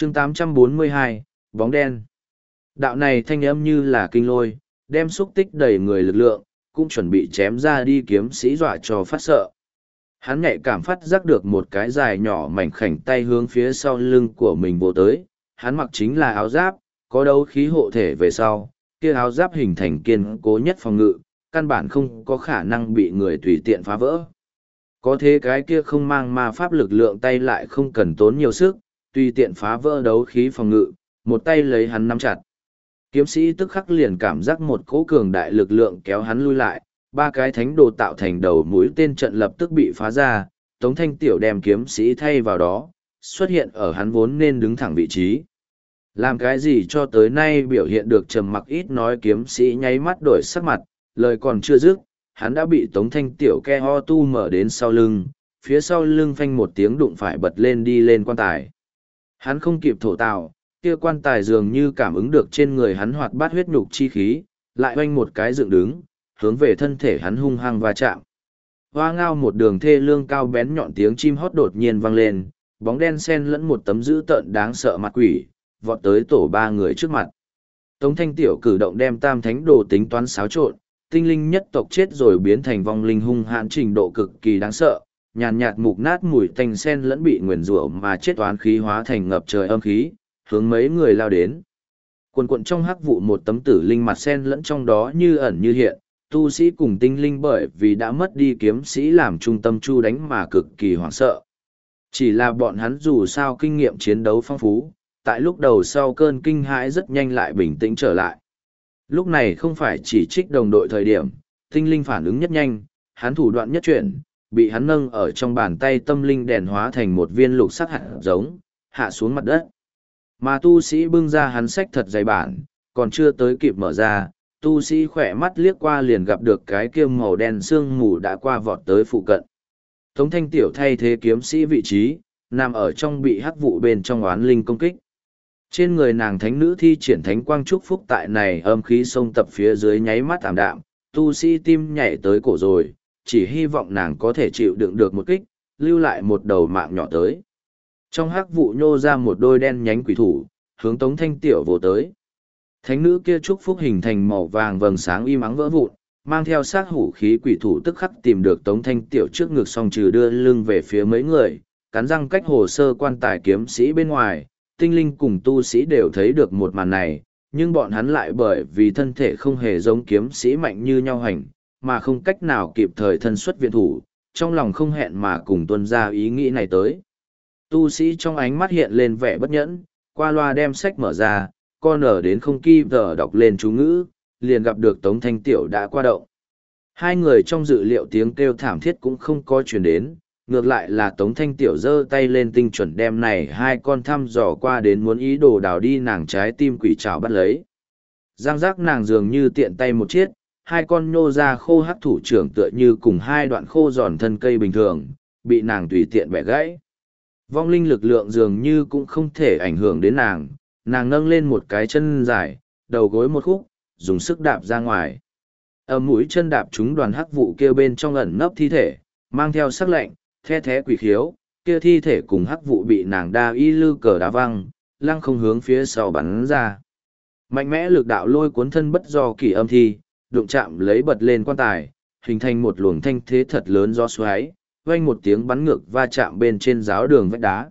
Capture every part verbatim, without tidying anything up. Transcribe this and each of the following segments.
chương tám trăm bốn mươi hai, bóng đen. Đạo này thanh âm như là kinh lôi, đem xúc tích đầy người lực lượng, cũng chuẩn bị chém ra đi kiếm sĩ dọa cho phát sợ. Hắn nhạy cảm phát giác được một cái dài nhỏ mảnh khảnh tay hướng phía sau lưng của mình vô tới, hắn mặc chính là áo giáp, có đấu khí hộ thể về sau, kia áo giáp hình thành kiên cố nhất phòng ngự, căn bản không có khả năng bị người tùy tiện phá vỡ. Có thế cái kia không mang ma pháp lực lượng tay lại không cần tốn nhiều sức, tùy tiện phá vỡ đấu khí phòng ngự, một tay lấy hắn nắm chặt. Kiếm sĩ tức khắc liền cảm giác một cỗ cường đại lực lượng kéo hắn lui lại, ba cái thánh đồ tạo thành đầu mũi tên trận lập tức bị phá ra, Tống Thanh Tiểu đem kiếm sĩ thay vào đó, xuất hiện ở hắn vốn nên đứng thẳng vị trí. Làm cái gì cho tới nay biểu hiện được trầm mặc ít nói kiếm sĩ nháy mắt đổi sắc mặt, lời còn chưa dứt, hắn đã bị Tống Thanh Tiểu ke ho tu mở đến sau lưng, phía sau lưng phanh một tiếng đụng phải bật lên đi lên quan tài. Hắn không kịp thổ tạo, kia quan tài dường như cảm ứng được trên người hắn hoạt bát huyết nhục chi khí, lại oanh một cái dựng đứng, hướng về thân thể hắn hung hăng va chạm. Hoa ngao một đường thê lương cao bén nhọn tiếng chim hót đột nhiên vang lên, bóng đen xen lẫn một tấm dữ tợn đáng sợ mặt quỷ, vọt tới tổ ba người trước mặt. Tống Thanh Tiểu cử động đem tam thánh đồ tính toán xáo trộn, tinh linh nhất tộc chết rồi biến thành vong linh hung hãn trình độ cực kỳ đáng sợ, nhàn nhạt mục nát mùi tanh sen lẫn bị nguyền rủa mà chết toán khí hóa thành ngập trời âm khí, hướng mấy người lao đến. Quần quận trong hắc vụ một tấm tử linh mặt sen lẫn trong đó như ẩn như hiện, tu sĩ cùng tinh linh bởi vì đã mất đi kiếm sĩ làm trung tâm chu đánh mà cực kỳ hoảng sợ. Chỉ là bọn hắn dù sao kinh nghiệm chiến đấu phong phú, tại lúc đầu sau cơn kinh hãi rất nhanh lại bình tĩnh trở lại. Lúc này không phải chỉ trích đồng đội thời điểm, tinh linh phản ứng nhất nhanh, hắn thủ đoạn nhất chuyển, bị hắn nâng ở trong bàn tay tâm linh đèn hóa thành một viên lục sắc hạt giống, hạ xuống mặt đất. Mà tu sĩ bưng ra hắn sách thật dày bản, còn chưa tới kịp mở ra, tu sĩ khỏe mắt liếc qua liền gặp được cái kia màu đen sương mù đã qua vọt tới phụ cận. Tống Thanh Tiểu thay thế kiếm sĩ vị trí, nằm ở trong bị hắc vụ bên trong oán linh công kích. Trên người nàng thánh nữ thi triển thánh quang trúc phúc tại này âm khí sông tập phía dưới nháy mắt ảm đạm, tu sĩ tim nhảy tới cổ rồi, chỉ hy vọng nàng có thể chịu đựng được một kích, lưu lại một đầu mạng nhỏ tới. Trong hắc vụ nhô ra một đôi đen nhánh quỷ thủ, hướng Tống Thanh Tiểu vồ tới. Thánh nữ kia trúc phúc hình thành màu vàng vầng sáng im ắng vỡ vụn, mang theo sát hủ khí quỷ thủ tức khắc tìm được Tống Thanh Tiểu trước ngực song trừ đưa lưng về phía mấy người, cắn răng cách hồ sơ quan tài kiếm sĩ bên ngoài, tinh linh cùng tu sĩ đều thấy được một màn này, nhưng bọn hắn lại bởi vì thân thể không hề giống kiếm sĩ mạnh như nhau hành, mà không cách nào kịp thời thân xuất viện thủ, trong lòng không hẹn mà cùng tuân ra ý nghĩ này tới. Tu sĩ trong ánh mắt hiện lên vẻ bất nhẫn, qua loa đem sách mở ra, con ở đến không kịp giờ đọc lên chú ngữ, liền gặp được Tống Thanh Tiểu đã qua động. Hai người trong dự liệu tiếng kêu thảm thiết cũng không có truyền đến, ngược lại là Tống Thanh Tiểu giơ tay lên tinh chuẩn đem này hai con thăm dò qua đến muốn ý đồ đào đi nàng trái tim quỷ trảo bắt lấy. Giang giác nàng dường như tiện tay một chiếc, hai con nhô ra khô hắc thủ trưởng tựa như cùng hai đoạn khô giòn thân cây bình thường, bị nàng tùy tiện bẻ gãy. Vong linh lực lượng dường như cũng không thể ảnh hưởng đến nàng, nàng nâng lên một cái chân dài, đầu gối một khúc, dùng sức đạp ra ngoài. Ở mũi chân đạp trúng đoàn hắc vụ kia bên trong ẩn nấp thi thể, mang theo sắc lạnh, the thé quỷ khiếu, kia thi thể cùng hắc vụ bị nàng đa y lư cờ đá văng, lăng không hướng phía sau bắn ra. Mạnh mẽ lực đạo lôi cuốn thân bất do kỳ âm thi, đụng chạm lấy bật lên quan tài, hình thành một luồng thanh thế thật lớn do xoáy, vang một tiếng bắn ngược va chạm bên trên giáo đường vách đá.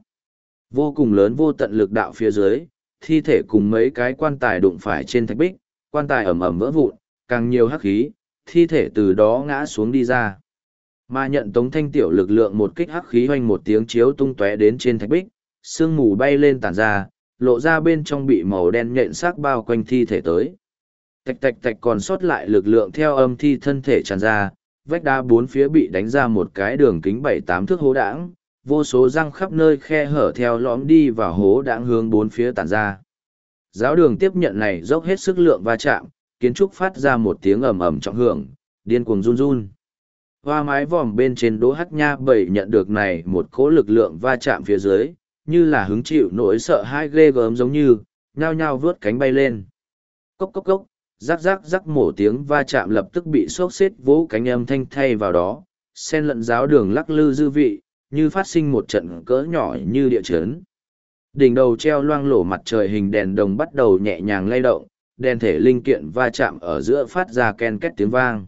Vô cùng lớn vô tận lực đạo phía dưới, thi thể cùng mấy cái quan tài đụng phải trên thạch bích, quan tài ầm ầm vỡ vụn, càng nhiều hắc khí, thi thể từ đó ngã xuống đi ra. Mà nhận Tống Thanh Tiểu lực lượng một kích hắc khí hoành một tiếng chiếu tung tóe đến trên thạch bích, sương mù bay lên tản ra, lộ ra bên trong bị màu đen nhện xác bao quanh thi thể tới. Tạch tạch tạch còn sót lại lực lượng theo âm thi thân thể tràn ra, vách đá bốn phía bị đánh ra một cái đường kính bảy tám thước hố đãng, vô số răng khắp nơi khe hở theo lõm đi vào hố đãng hướng bốn phía tản ra. Giáo đường tiếp nhận này dốc hết sức lượng va chạm, kiến trúc phát ra một tiếng ầm ầm trọng hưởng, điên cuồng run run. Hoa mái vòm bên trên Đỗ Hắc Nha bảy nhận được này một cỗ lực lượng va chạm phía dưới, như là hứng chịu nỗi sợ hãi ghê gớm giống như, nhao nhao vướt cánh bay lên. Cốc cốc cốc, rắc rắc rắc mổ tiếng va chạm lập tức bị xốc xếp vỗ cánh âm thanh thay vào đó, sen lẫn giáo đường lắc lư dư vị, như phát sinh một trận cỡ nhỏ như địa chấn. Đỉnh đầu treo loang lổ mặt trời hình đèn đồng bắt đầu nhẹ nhàng lay động, đèn thể linh kiện va chạm ở giữa phát ra ken két tiếng vang.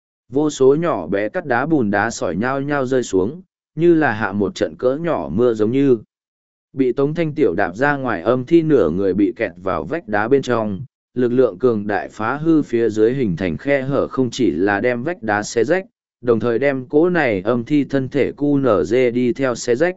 Vô số nhỏ bé cắt đá bùn đá sỏi nhao nhao rơi xuống, như là hạ một trận cỡ nhỏ mưa giống như. Bị Tống Thanh Tiểu đạp ra ngoài âm thi nửa người bị kẹt vào vách đá bên trong, lực lượng cường đại phá hư phía dưới hình thành khe hở không chỉ là đem vách đá xé rách, đồng thời đem cỗ này âm thi thân thể cu nở dê đi theo xé rách.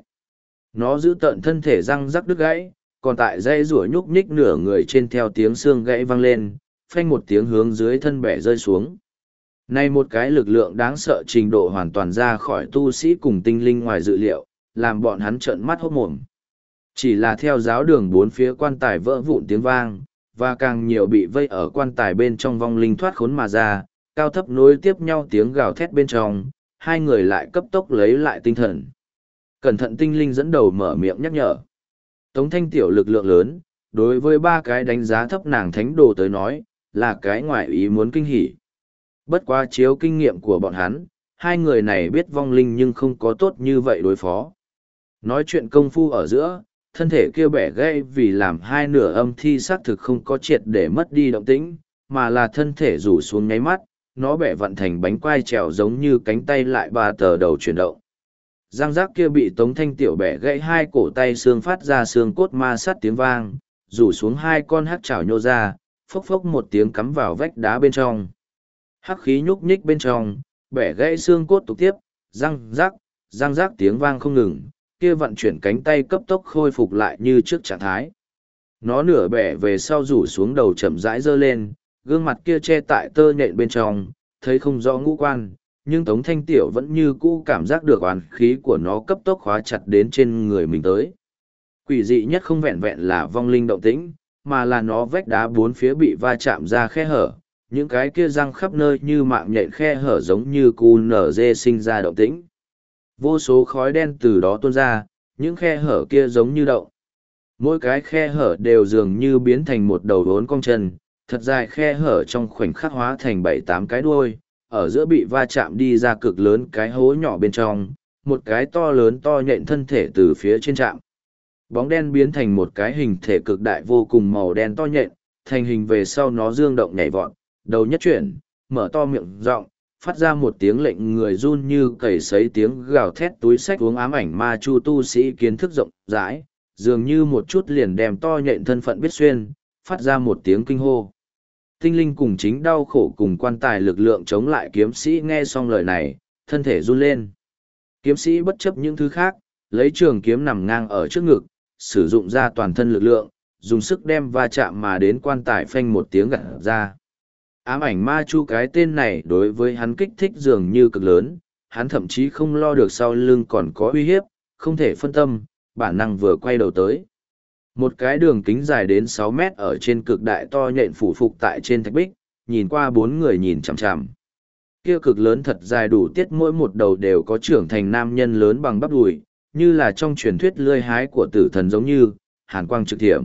Nó giữ tợn thân thể răng rắc đứt gãy, còn tại dây rủa nhúc nhích nửa người trên theo tiếng xương gãy vang lên, phanh một tiếng hướng dưới thân bẻ rơi xuống. Này một cái lực lượng đáng sợ trình độ hoàn toàn ra khỏi tu sĩ cùng tinh linh ngoài dự liệu, làm bọn hắn trợn mắt hốt mồm. Chỉ là theo giáo đường bốn phía quan tài vỡ vụn tiếng vang, và càng nhiều bị vây ở quan tài bên trong vong linh thoát khốn mà ra, cao thấp nối tiếp nhau tiếng gào thét bên trong, hai người lại cấp tốc lấy lại tinh thần. Cẩn thận tinh linh dẫn đầu mở miệng nhắc nhở. Tống Thanh Tiểu lực lượng lớn, đối với ba cái đánh giá thấp nàng thánh đồ tới nói, là cái ngoại ý muốn kinh hỉ. Bất quá chiếu kinh nghiệm của bọn hắn, hai người này biết vong linh nhưng không có tốt như vậy đối phó. Nói chuyện công phu ở giữa, thân thể kia bẻ gãy vì làm hai nửa âm thi xác thực không có triệt để mất đi động tĩnh, mà là thân thể rủ xuống nháy mắt, nó bẻ vặn thành bánh quai trèo giống như cánh tay lại ba tờ đầu chuyển động. Giang giác kia bị Tống Thanh Tiểu bẻ gãy hai cổ tay xương phát ra xương cốt ma sát tiếng vang, rủ xuống hai con hắc chảo nhô ra, phốc phốc một tiếng cắm vào vách đá bên trong. Hắc khí nhúc nhích bên trong, bẻ gãy xương cốt tục tiếp, răng rác, răng rác tiếng vang không ngừng, kia vận chuyển cánh tay cấp tốc khôi phục lại như trước trạng thái. Nó nửa bẻ về sau rủ xuống đầu chậm rãi giơ lên, gương mặt kia che tại tơ nhện bên trong, thấy không rõ ngũ quan, nhưng Tống Thanh Tiểu vẫn như cũ cảm giác được oán khí của nó cấp tốc khóa chặt đến trên người mình tới. Quỷ dị nhất không vẹn vẹn là vong linh động tĩnh, mà là nó vách đá bốn phía bị va chạm ra khe hở, những cái kia răng khắp nơi như mạng nhện khe hở giống như cu nở dê sinh ra động tĩnh. Vô số khói đen từ đó tuôn ra, những khe hở kia giống như động. Mỗi cái khe hở đều dường như biến thành một đầu đốn cong chân, thật dài khe hở trong khoảnh khắc hóa thành bảy tám cái đuôi, ở giữa bị va chạm đi ra cực lớn cái hố nhỏ bên trong, một cái to lớn to nhện thân thể từ phía trên chạm. Bóng đen biến thành một cái hình thể cực đại vô cùng màu đen to nhện, thành hình về sau nó dương động nhảy vọt, đầu nhất chuyển, mở to miệng rộng, phát ra một tiếng lệnh người run như cầy sấy tiếng gào thét túi sách uống ám ảnh ma chu tu sĩ kiến thức rộng rãi, dường như một chút liền đem to nhện thân phận biết xuyên, phát ra một tiếng kinh hô. Tinh linh cùng chính đau khổ cùng quan tài lực lượng chống lại kiếm sĩ nghe xong lời này, thân thể run lên. Kiếm sĩ bất chấp những thứ khác, lấy trường kiếm nằm ngang ở trước ngực, sử dụng ra toàn thân lực lượng, dùng sức đem va chạm mà đến quan tài phanh một tiếng gặt ra. Ám ảnh ma chu cái tên này đối với hắn kích thích dường như cực lớn, hắn thậm chí không lo được sau lưng còn có uy hiếp, không thể phân tâm, bản năng vừa quay đầu tới. Một cái đường kính dài đến sáu mét ở trên cực đại to nhện phủ phục tại trên thạch bích, nhìn qua bốn người nhìn chằm chằm. Kia cực lớn thật dài đủ tiết mỗi một đầu đều có trưởng thành nam nhân lớn bằng bắp đùi, như là trong truyền thuyết lươi hái của tử thần giống như, hàn quang trực thiểm.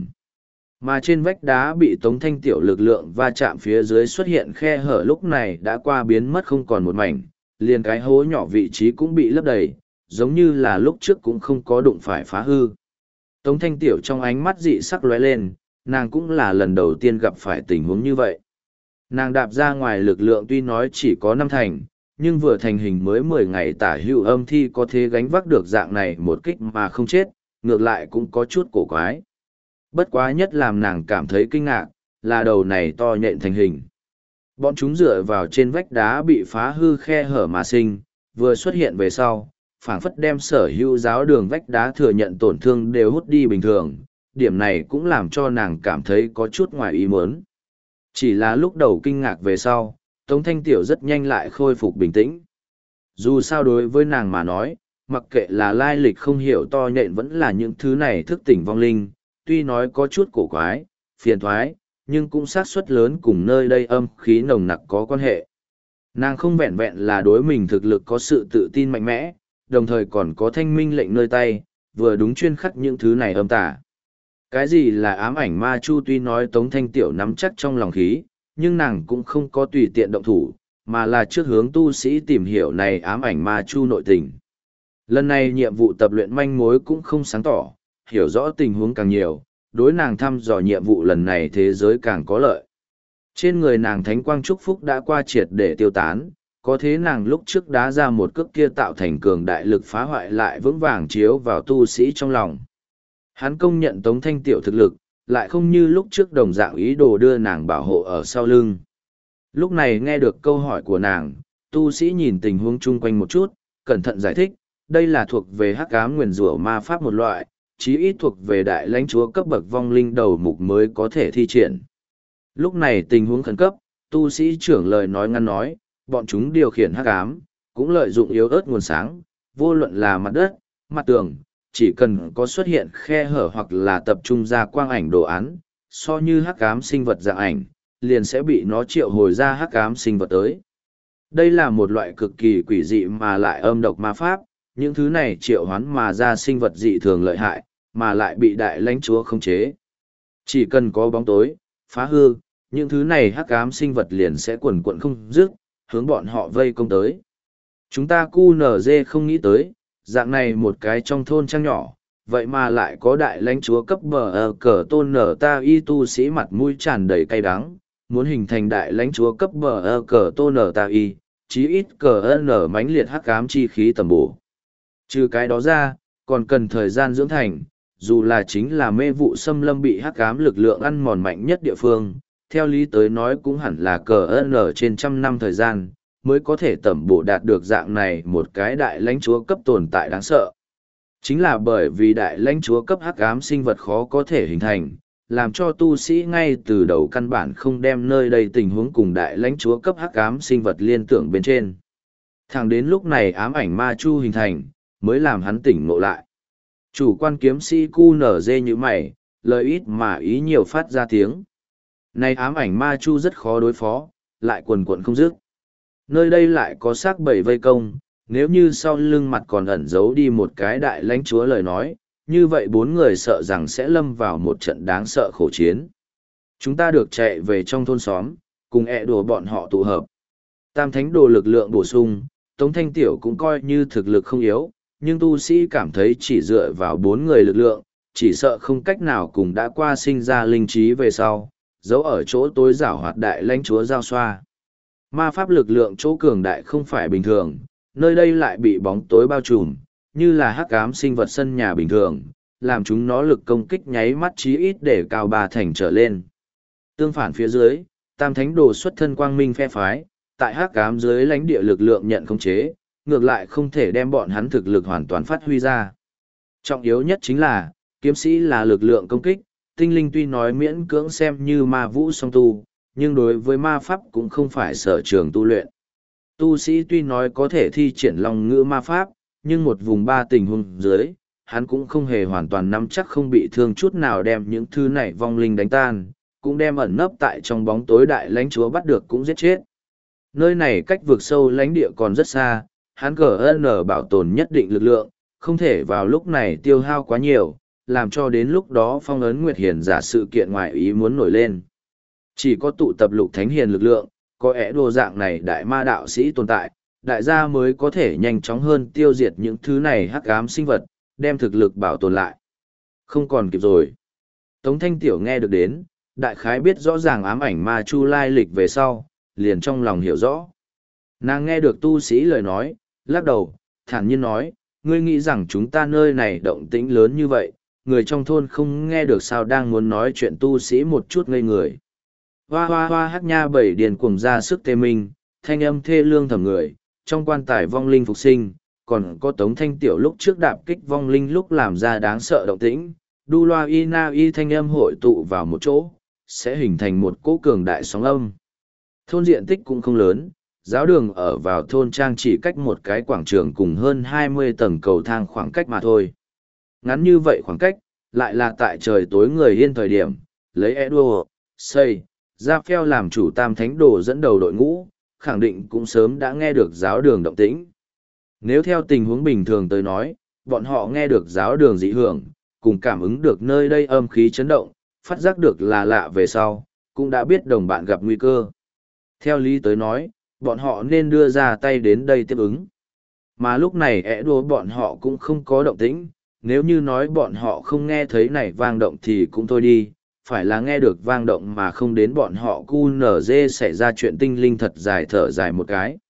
Mà trên vách đá bị Tống Thanh Tiểu lực lượng va chạm phía dưới xuất hiện khe hở lúc này đã qua biến mất không còn một mảnh, liền cái hố nhỏ vị trí cũng bị lấp đầy, giống như là lúc trước cũng không có đụng phải phá hư. Tống Thanh Tiểu trong ánh mắt dị sắc lóe lên, nàng cũng là lần đầu tiên gặp phải tình huống như vậy. Nàng đạp ra ngoài lực lượng tuy nói chỉ có năm thành, nhưng vừa thành hình mới mười ngày tả hữu âm thi có thể gánh vác được dạng này một kích mà không chết, ngược lại cũng có chút cổ quái. Bất quá nhất làm nàng cảm thấy kinh ngạc, là đầu này to nhện thành hình. Bọn chúng dựa vào trên vách đá bị phá hư khe hở mà sinh, vừa xuất hiện về sau, phảng phất đem sở hữu giáo đường vách đá thừa nhận tổn thương đều hút đi bình thường, điểm này cũng làm cho nàng cảm thấy có chút ngoài ý muốn. Chỉ là lúc đầu kinh ngạc về sau, Tống Thanh Tiểu rất nhanh lại khôi phục bình tĩnh. Dù sao đối với nàng mà nói, mặc kệ là lai lịch không hiểu to nhện vẫn là những thứ này thức tỉnh vong linh, tuy nói có chút cổ quái, phiền thoái, nhưng cũng xác suất lớn cùng nơi đây âm khí nồng nặc có quan hệ. Nàng không vẹn vẹn là đối mình thực lực có sự tự tin mạnh mẽ, đồng thời còn có thanh minh lệnh nơi tay, vừa đúng chuyên khắc những thứ này âm tả. Cái gì là ám ảnh ma chu tuy nói Tống Thanh Tiểu nắm chắc trong lòng khí, nhưng nàng cũng không có tùy tiện động thủ, mà là trước hướng tu sĩ tìm hiểu này ám ảnh ma chu nội tình. Lần này nhiệm vụ tập luyện manh mối cũng không sáng tỏ, hiểu rõ tình huống càng nhiều, đối nàng thăm dò nhiệm vụ lần này thế giới càng có lợi. Trên người nàng thánh quang chúc phúc đã qua triệt để tiêu tán, có thế nàng lúc trước đá ra một cước kia tạo thành cường đại lực phá hoại lại vững vàng chiếu vào tu sĩ trong lòng. Hắn công nhận Tống Thanh Tiểu thực lực, lại không như lúc trước đồng dạng ý đồ đưa nàng bảo hộ ở sau lưng. Lúc này nghe được câu hỏi của nàng, tu sĩ nhìn tình huống chung quanh một chút, cẩn thận giải thích, đây là thuộc về hắc ám nguyền rủa ma pháp một loại, chí ít thuộc về đại lãnh chúa cấp bậc vong linh đầu mục mới có thể thi triển. Lúc này tình huống khẩn cấp, tu sĩ trưởng lời nói ngăn nói, bọn chúng điều khiển hắc ám, cũng lợi dụng yếu ớt nguồn sáng, vô luận là mặt đất, mặt tường, chỉ cần có xuất hiện khe hở hoặc là tập trung ra quang ảnh đồ án, so như hắc ám sinh vật dạng ảnh, liền sẽ bị nó triệu hồi ra hắc ám sinh vật tới. Đây là một loại cực kỳ quỷ dị mà lại âm độc ma pháp, những thứ này triệu hoán mà ra sinh vật dị thường lợi hại, mà lại bị đại lãnh chúa khống chế. Chỉ cần có bóng tối, phá hư, những thứ này hắc ám sinh vật liền sẽ quần quận không dứt, hướng bọn họ vây công tới. Chúng ta cu nở dê không nghĩ tới, dạng này một cái trong thôn trang nhỏ, vậy mà lại có đại lãnh chúa cấp bờ ở cờ tôn nở ta y tu sĩ mặt mũi tràn đầy cay đắng, muốn hình thành đại lãnh chúa cấp bờ ở cờ tôn nở ta y, chí ít cờ nở mãnh liệt hắc ám chi khí tầm bổ. Trừ cái đó ra, còn cần thời gian dưỡng thành, dù là chính là mê vụ xâm lâm bị hắc ám lực lượng ăn mòn mạnh nhất địa phương, theo lý tới nói cũng hẳn là cờ nở trên trăm năm thời gian, mới có thể tẩm bổ đạt được dạng này một cái đại lãnh chúa cấp tồn tại đáng sợ. Chính là bởi vì đại lãnh chúa cấp hắc ám sinh vật khó có thể hình thành, làm cho tu sĩ ngay từ đầu căn bản không đem nơi đây tình huống cùng đại lãnh chúa cấp hắc ám sinh vật liên tưởng bên trên. Thẳng đến lúc này ám ảnh ma chu hình thành, mới làm hắn tỉnh ngộ lại. Chủ quan kiếm sĩ cu nở dê như mày, lời ít mà ý nhiều phát ra tiếng. Này ám ảnh ma chu rất khó đối phó, lại quần quận không dứt. Nơi đây lại có xác bầy vây công, nếu như sau lưng mặt còn ẩn giấu đi một cái đại lãnh chúa lời nói, như vậy bốn người sợ rằng sẽ lâm vào một trận đáng sợ khổ chiến. Chúng ta được chạy về trong thôn xóm, cùng ẹ đùa bọn họ tụ hợp. Tam thánh đồ lực lượng bổ sung, Tống Thanh Tiểu cũng coi như thực lực không yếu, nhưng tu sĩ cảm thấy chỉ dựa vào bốn người lực lượng, chỉ sợ không cách nào cùng đã qua sinh ra linh trí về sau, giấu ở chỗ tối giảo hoạt đại lãnh chúa giao xoa. Ma pháp lực lượng chỗ cường đại không phải bình thường, nơi đây lại bị bóng tối bao trùm, như là hắc ám sinh vật sân nhà bình thường, làm chúng nó lực công kích nháy mắt chí ít để cao ba thành trở lên. Tương phản phía dưới, tam thánh đồ xuất thân quang minh phe phái, tại hắc ám dưới lãnh địa lực lượng nhận khống chế, ngược lại không thể đem bọn hắn thực lực hoàn toàn phát huy ra. Trọng yếu nhất chính là, kiếm sĩ là lực lượng công kích, tinh linh tuy nói miễn cưỡng xem như ma vũ song tu, nhưng đối với ma pháp cũng không phải sở trường tu luyện. Tu sĩ tuy nói có thể thi triển long ngữ ma pháp, nhưng một vùng ba tình huống dưới, hắn cũng không hề hoàn toàn nắm chắc không bị thương chút nào đem những thứ này vong linh đánh tan, cũng đem ẩn nấp tại trong bóng tối đại lãnh chúa bắt được cũng giết chết. Nơi này cách vực sâu lãnh địa còn rất xa, hắn cờ n bảo tồn nhất định lực lượng, không thể vào lúc này tiêu hao quá nhiều, làm cho đến lúc đó phong ấn Nguyệt Hiền giả sự kiện ngoại ý muốn nổi lên. Chỉ có tụ tập lục thánh hiền lực lượng, có ẻ đồ dạng này đại ma đạo sĩ tồn tại, đại gia mới có thể nhanh chóng hơn tiêu diệt những thứ này hắc ám sinh vật, đem thực lực bảo tồn lại. Không còn kịp rồi. Tống Thanh Tiểu nghe được đến, đại khái biết rõ ràng ám ảnh ma chu lai lịch về sau, liền trong lòng hiểu rõ. Nàng nghe được tu sĩ lời nói, lắc đầu, thản nhiên nói, ngươi nghĩ rằng chúng ta nơi này động tĩnh lớn như vậy, người trong thôn không nghe được sao đang muốn nói chuyện tu sĩ một chút ngây người. Hoa hoa hoa hắc nha bảy điền cuồng ra sức tê minh, thanh âm thê lương thầm người, trong quan tài vong linh phục sinh, còn có Tống Thanh Tiểu lúc trước đạp kích vong linh lúc làm ra đáng sợ động tĩnh, đu loa y na y thanh âm hội tụ vào một chỗ, sẽ hình thành một cỗ cường đại sóng âm. Thôn diện tích cũng không lớn, giáo đường ở vào thôn trang chỉ cách một cái quảng trường cùng hơn hai mươi tầng cầu thang khoảng cách mà thôi. Ngắn như vậy khoảng cách, lại là tại trời tối người yên thời điểm, lấy Edward, xây, ra phèo làm chủ tam thánh đồ dẫn đầu đội ngũ, khẳng định cũng sớm đã nghe được giáo đường động tĩnh. Nếu theo tình huống bình thường tới nói, bọn họ nghe được giáo đường dị hưởng, cùng cảm ứng được nơi đây âm khí chấn động, phát giác được là lạ về sau, cũng đã biết đồng bạn gặp nguy cơ. Theo lý tới nói, bọn họ nên đưa ra tay đến đây tiếp ứng. Mà lúc này ẻ đùa bọn họ cũng không có động tĩnh, nếu như nói bọn họ không nghe thấy này vang động thì cũng thôi đi, phải là nghe được vang động mà không đến bọn họ cu nở dê xảy ra chuyện tinh linh thật dài thở dài một cái.